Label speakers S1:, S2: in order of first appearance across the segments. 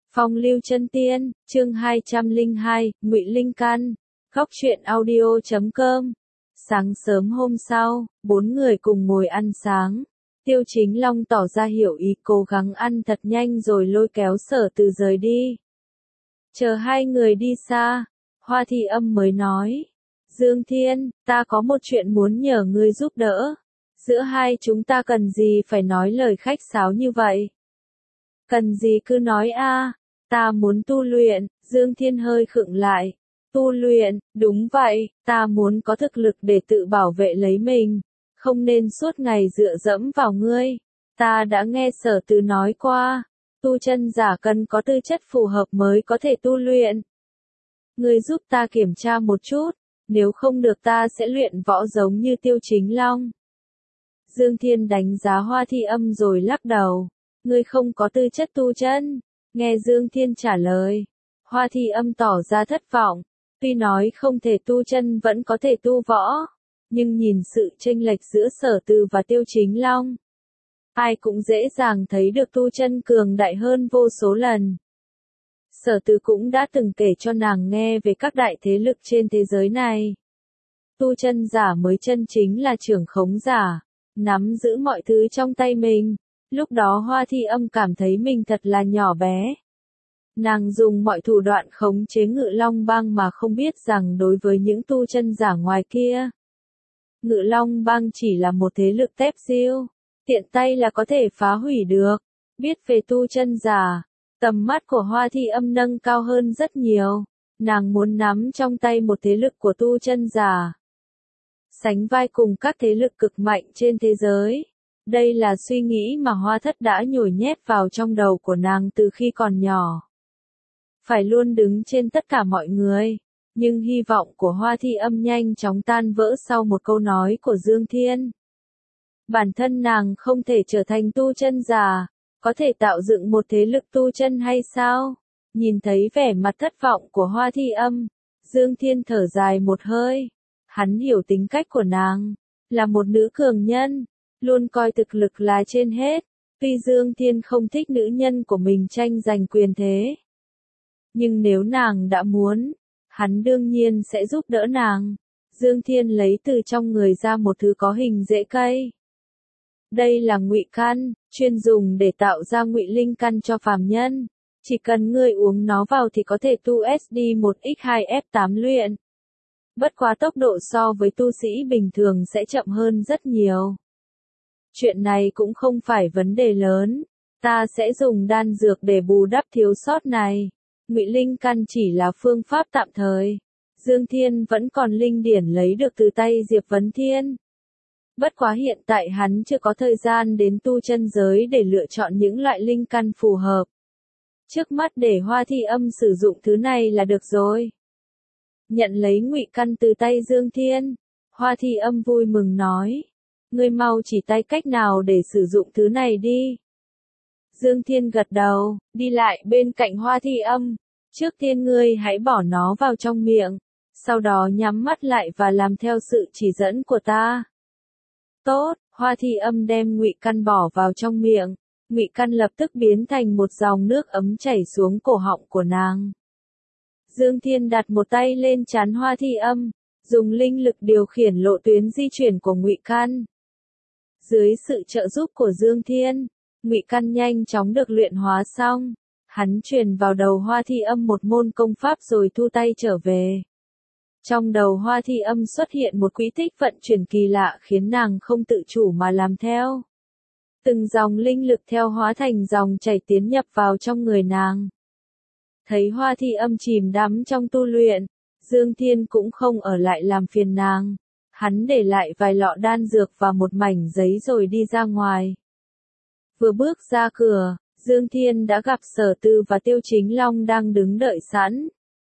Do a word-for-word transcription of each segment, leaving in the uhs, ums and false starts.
S1: Phong lưu chân tiên, chương hai trăm lẻ hai, Ngụy Linh Căn, góc truyện audio chấm com. Sáng sớm hôm sau, bốn người cùng ngồi ăn sáng. Tiêu Chính Long tỏ ra hiểu ý cố gắng ăn thật nhanh rồi lôi kéo Sở Từ rời đi. Chờ hai người đi xa, Hoa Thi Âm mới nói. Dương Thiên, ta có một chuyện muốn nhờ ngươi giúp đỡ. Giữa hai chúng ta cần gì phải nói lời khách sáo như vậy? Cần gì cứ nói a. Ta muốn tu luyện. Dương Thiên hơi khựng lại. Tu luyện, đúng vậy, ta muốn có thực lực để tự bảo vệ lấy mình, không nên suốt ngày dựa dẫm vào ngươi. Ta đã nghe Sở Từ nói qua, tu chân giả cần có tư chất phù hợp mới có thể tu luyện. Ngươi giúp ta kiểm tra một chút, nếu không được ta sẽ luyện võ giống như Tiêu Chính Long. Dương Thiên đánh giá Hoa Thi Âm rồi lắc đầu. Ngươi không có tư chất tu chân. Nghe Dương Thiên trả lời, Hoa Thi Âm tỏ ra thất vọng. Tuy nói không thể tu chân vẫn có thể tu võ, nhưng nhìn sự chênh lệch giữa Sở Từ và Tiêu Chính Long, ai cũng dễ dàng thấy được tu chân cường đại hơn vô số lần. Sở Từ cũng đã từng kể cho nàng nghe về các đại thế lực trên thế giới này. Tu chân giả mới chân chính là trưởng khống giả, nắm giữ mọi thứ trong tay mình. Lúc đó Hoa Thi Âm cảm thấy mình thật là nhỏ bé. Nàng dùng mọi thủ đoạn khống chế Ngự Long Bang mà không biết rằng đối với những tu chân giả ngoài kia, Ngự Long Bang chỉ là một thế lực tép diêu, tiện tay là có thể phá hủy được. Biết về tu chân giả, tầm mắt của Hoa Thi Âm nâng cao hơn rất nhiều. Nàng muốn nắm trong tay một thế lực của tu chân giả, sánh vai cùng các thế lực cực mạnh trên thế giới. Đây là suy nghĩ mà Hoa Thất đã nhồi nhét vào trong đầu của nàng từ khi còn nhỏ. Phải luôn đứng trên tất cả mọi người. Nhưng hy vọng của Hoa Thi Âm nhanh chóng tan vỡ sau một câu nói của Dương Thiên. Bản thân nàng không thể trở thành tu chân giả, có thể tạo dựng một thế lực tu chân hay sao? Nhìn thấy vẻ mặt thất vọng của Hoa Thi Âm, Dương Thiên thở dài một hơi. Hắn hiểu tính cách của nàng, là một nữ cường nhân, luôn coi thực lực là trên hết. Tuy Dương Thiên không thích nữ nhân của mình tranh giành quyền thế, nhưng nếu nàng đã muốn, hắn đương nhiên sẽ giúp đỡ nàng. Dương Thiên lấy từ trong người ra một thứ có hình rễ cây. Đây là Ngụy Căn, chuyên dùng để tạo ra Ngụy Linh Căn cho phàm nhân. Chỉ cần ngươi uống nó vào thì có thể tu S D một x hai F tám luyện. Bất quá tốc độ so với tu sĩ bình thường sẽ chậm hơn rất nhiều. Chuyện này cũng không phải vấn đề lớn. Ta sẽ dùng đan dược để bù đắp thiếu sót này. Ngụy Linh Căn chỉ là phương pháp tạm thời. Dương Thiên vẫn còn linh điển lấy được từ tay Diệp Vấn Thiên. Bất quá hiện tại hắn chưa có thời gian đến tu chân giới để lựa chọn những loại linh căn phù hợp. Trước mắt để Hoa Thi Âm sử dụng thứ này là được rồi. Nhận lấy Ngụy Căn từ tay Dương Thiên, Hoa Thi Âm vui mừng nói. Ngươi mau chỉ tay cách nào để sử dụng thứ này đi. Dương Thiên gật đầu, đi lại bên cạnh Hoa Thi Âm. Trước tiên ngươi hãy bỏ nó vào trong miệng, sau đó nhắm mắt lại và làm theo sự chỉ dẫn của ta. Tốt, Hoa Thi Âm đem Ngụy Căn bỏ vào trong miệng. Ngụy Căn lập tức biến thành một dòng nước ấm chảy xuống cổ họng của nàng. Dương Thiên đặt một tay lên trán Hoa Thi Âm, dùng linh lực điều khiển lộ tuyến di chuyển của Ngụy Căn. Dưới sự trợ giúp của Dương Thiên, Ngụy Căn nhanh chóng được luyện hóa xong. Hắn truyền vào đầu Hoa Thi Âm một môn công pháp rồi thu tay trở về. Trong đầu Hoa Thi Âm xuất hiện một quỹ tích vận chuyển kỳ lạ khiến nàng không tự chủ mà làm theo. Từng dòng linh lực theo hóa thành dòng chảy tiến nhập vào trong người nàng. Thấy Hoa Thi Âm chìm đắm trong tu luyện, Dương Thiên cũng không ở lại làm phiền nàng. Hắn để lại vài lọ đan dược và một mảnh giấy rồi đi ra ngoài. Vừa bước ra cửa, Dương Thiên đã gặp Sở Từ và Tiêu Chính Long đang đứng đợi sẵn.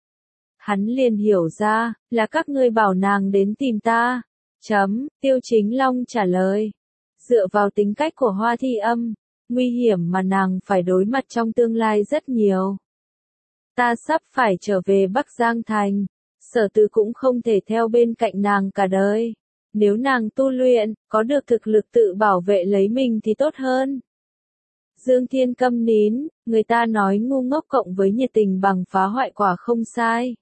S1: Hắn liền hiểu ra, là các ngươi bảo nàng đến tìm ta. Chấm, Tiêu Chính Long trả lời. Dựa vào tính cách của Hoa Thi Âm, nguy hiểm mà nàng phải đối mặt trong tương lai rất nhiều. Ta sắp phải trở về Bắc Giang Thành. Sở Từ cũng không thể theo bên cạnh nàng cả đời. Nếu nàng tu luyện, có được thực lực tự bảo vệ lấy mình thì tốt hơn. Dương Thiên câm nín, người ta nói ngu ngốc cộng với nhiệt tình bằng phá hoại quả không sai.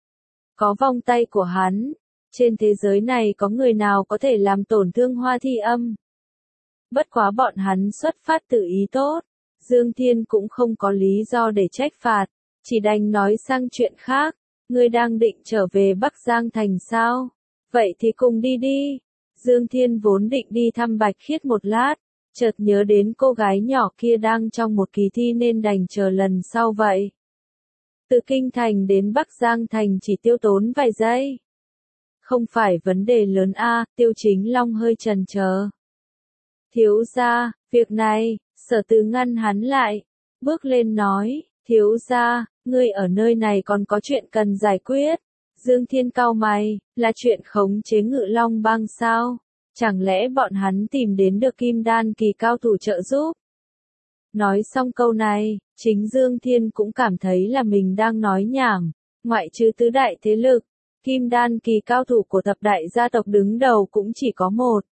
S1: Có vòng tay của hắn, trên thế giới này có người nào có thể làm tổn thương Hoa Thi Âm. Bất quá bọn hắn xuất phát từ ý tốt, Dương Thiên cũng không có lý do để trách phạt, chỉ đành nói sang chuyện khác, ngươi đang định trở về Bắc Giang Thành sao? Vậy thì cùng đi đi. Dương Thiên vốn định đi thăm Bạch Khiết một lát, chợt nhớ đến cô gái nhỏ kia đang trong một kỳ thi nên đành chờ lần sau vậy. Từ Kinh Thành đến Bắc Giang Thành chỉ tiêu tốn vài giây. Không phải vấn đề lớn a, Tiêu Chính Long hơi chần chờ. Thiếu gia, việc này, Sở Từ ngăn hắn lại, bước lên nói, thiếu gia, ngươi ở nơi này còn có chuyện cần giải quyết. Dương Thiên cau mày, là chuyện khống chế Ngự Long Bang sao? Chẳng lẽ bọn hắn tìm đến được Kim Đan kỳ cao thủ trợ giúp? Nói xong câu này, chính Dương Thiên cũng cảm thấy là mình đang nói nhảm, ngoại trừ tứ đại thế lực, Kim Đan kỳ cao thủ của thập đại gia tộc đứng đầu cũng chỉ có một.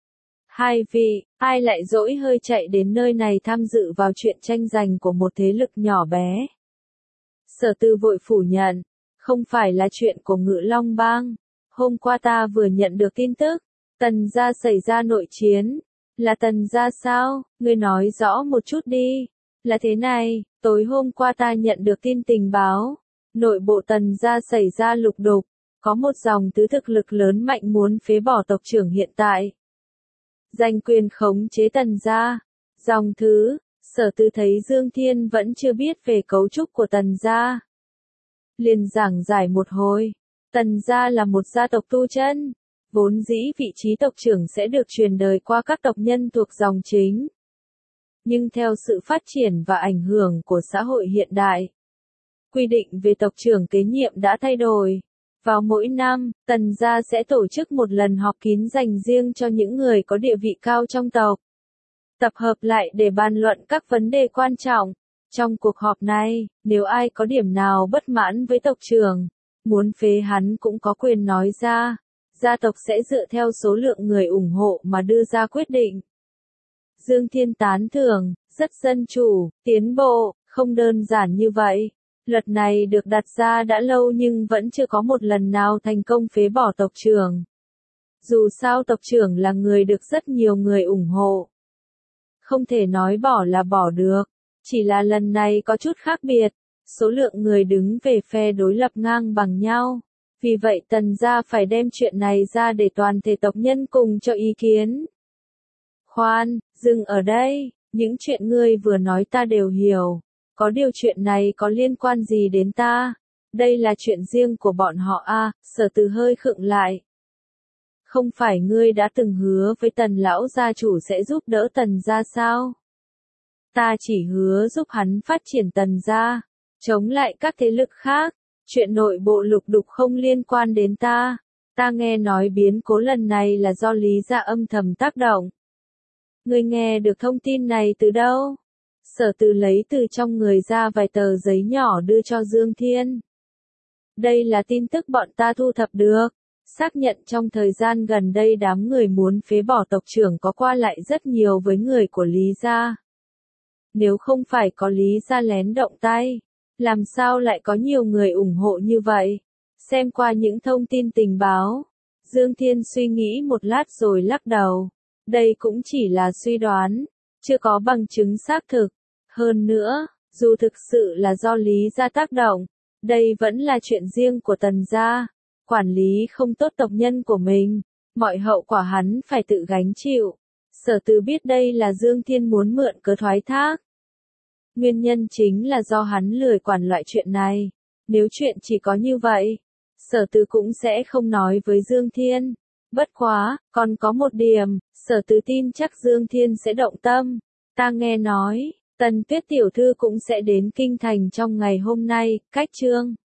S1: Hai vị, ai lại dỗi hơi chạy đến nơi này tham dự vào chuyện tranh giành của một thế lực nhỏ bé? Sở Từ vội phủ nhận, không phải là chuyện của Ngự Long Bang. Hôm qua ta vừa nhận được tin tức, Tần gia xảy ra nội chiến. Là Tần gia sao? Ngươi nói rõ một chút đi. Là thế này, tối hôm qua ta nhận được tin tình báo. Nội bộ Tần gia xảy ra lục đục, có một dòng tứ thực lực lớn mạnh muốn phế bỏ tộc trưởng hiện tại. Giành quyền khống chế Tần gia. Dòng thứ, Sở Từ thấy Dương Thiên vẫn chưa biết về cấu trúc của Tần gia. Liền giảng giải một hồi, Tần gia là một gia tộc tu chân, vốn dĩ vị trí tộc trưởng sẽ được truyền đời qua các tộc nhân thuộc dòng chính. Nhưng theo sự phát triển và ảnh hưởng của xã hội hiện đại, quy định về tộc trưởng kế nhiệm đã thay đổi. Vào mỗi năm, Tần gia sẽ tổ chức một lần họp kín dành riêng cho những người có địa vị cao trong tộc. Tập hợp lại để bàn luận các vấn đề quan trọng. Trong cuộc họp này, nếu ai có điểm nào bất mãn với tộc trưởng, muốn phế hắn cũng có quyền nói ra. Gia tộc sẽ dựa theo số lượng người ủng hộ mà đưa ra quyết định. Dương Thiên tán thưởng, rất dân chủ, tiến bộ, không đơn giản như vậy. Luật này được đặt ra đã lâu nhưng vẫn chưa có một lần nào thành công phế bỏ tộc trưởng. Dù sao tộc trưởng là người được rất nhiều người ủng hộ. Không thể nói bỏ là bỏ được. Chỉ là lần này có chút khác biệt, số lượng người đứng về phe đối lập ngang bằng nhau. Vì vậy Tần gia phải đem chuyện này ra để toàn thể tộc nhân cùng cho ý kiến. Khoan, dừng ở đây, những chuyện ngươi vừa nói ta đều hiểu. Có điều chuyện này có liên quan gì đến ta? Đây là chuyện riêng của bọn họ à, Sở Từ hơi khựng lại. Không phải ngươi đã từng hứa với Tần lão gia chủ sẽ giúp đỡ Tần gia sao? Ta chỉ hứa giúp hắn phát triển Tần gia, chống lại các thế lực khác, chuyện nội bộ lục đục không liên quan đến ta. Ta nghe nói biến cố lần này là do Lý gia âm thầm tác động. Ngươi nghe được thông tin này từ đâu? Sở Từ lấy từ trong người ra vài tờ giấy nhỏ đưa cho Dương Thiên. Đây là tin tức bọn ta thu thập được, xác nhận trong thời gian gần đây đám người muốn phế bỏ tộc trưởng có qua lại rất nhiều với người của Lý gia. Nếu không phải có Lý gia lén động tay, làm sao lại có nhiều người ủng hộ như vậy? Xem qua những thông tin tình báo, Dương Thiên suy nghĩ một lát rồi lắc đầu. Đây cũng chỉ là suy đoán, chưa có bằng chứng xác thực. Hơn nữa, dù thực sự là do Lý gia tác động, đây vẫn là chuyện riêng của Tần gia. Quản lý không tốt tộc nhân của mình, mọi hậu quả hắn phải tự gánh chịu. Sở Từ biết đây là Dương Thiên muốn mượn cớ thoái thác. Nguyên nhân chính là do hắn lười quản loại chuyện này. Nếu chuyện chỉ có như vậy, Sở Từ cũng sẽ không nói với Dương Thiên. Bất quá, còn có một điểm, Sở Từ tin chắc Dương Thiên sẽ động tâm. Ta nghe nói, Tần Tuyết tiểu thư cũng sẽ đến Kinh Thành trong ngày hôm nay, cách chương